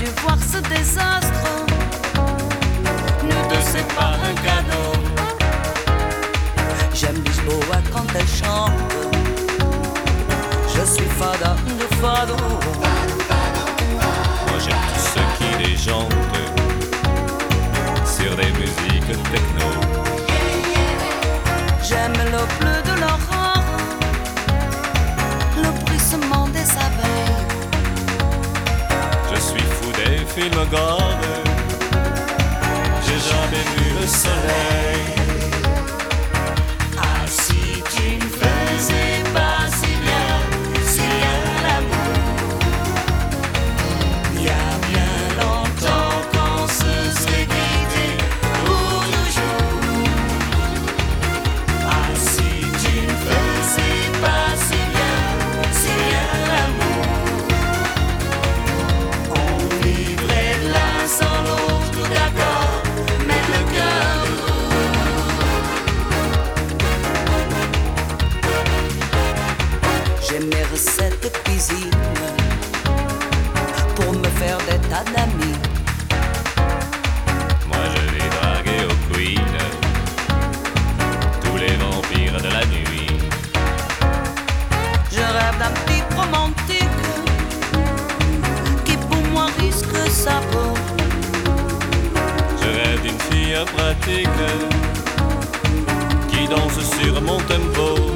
dû voir ce désastre. Nous deux, c'est pas un cadeau. J'aime Lisboa quand elle chante. Je suis fada de fado. Moi j'aime tous ceux qui les chantent sur des musiques techno. J'aime le bleu de l'aurore, le bruissement des abeilles. Je suis fou des films gore. J'ai jamais vu le soleil. Ah, si tu ne faisais pas si bien l'amour. Il y a bien longtemps qu'on se serait quitté pour toujours. Ah, si tu ne faisais pas si bien l'amour. On vivrait l'un sans l'autre, d'accord, mais le cœur j'aime mes recettes de cuisine pour me faire des tas d'amis. Moi je vais draguer au Queen tous les vampires de la nuit. Je rêve d'un type romantique qui pour moi risque sa peau. Je rêve d'une fille pratique qui danse sur mon tempo.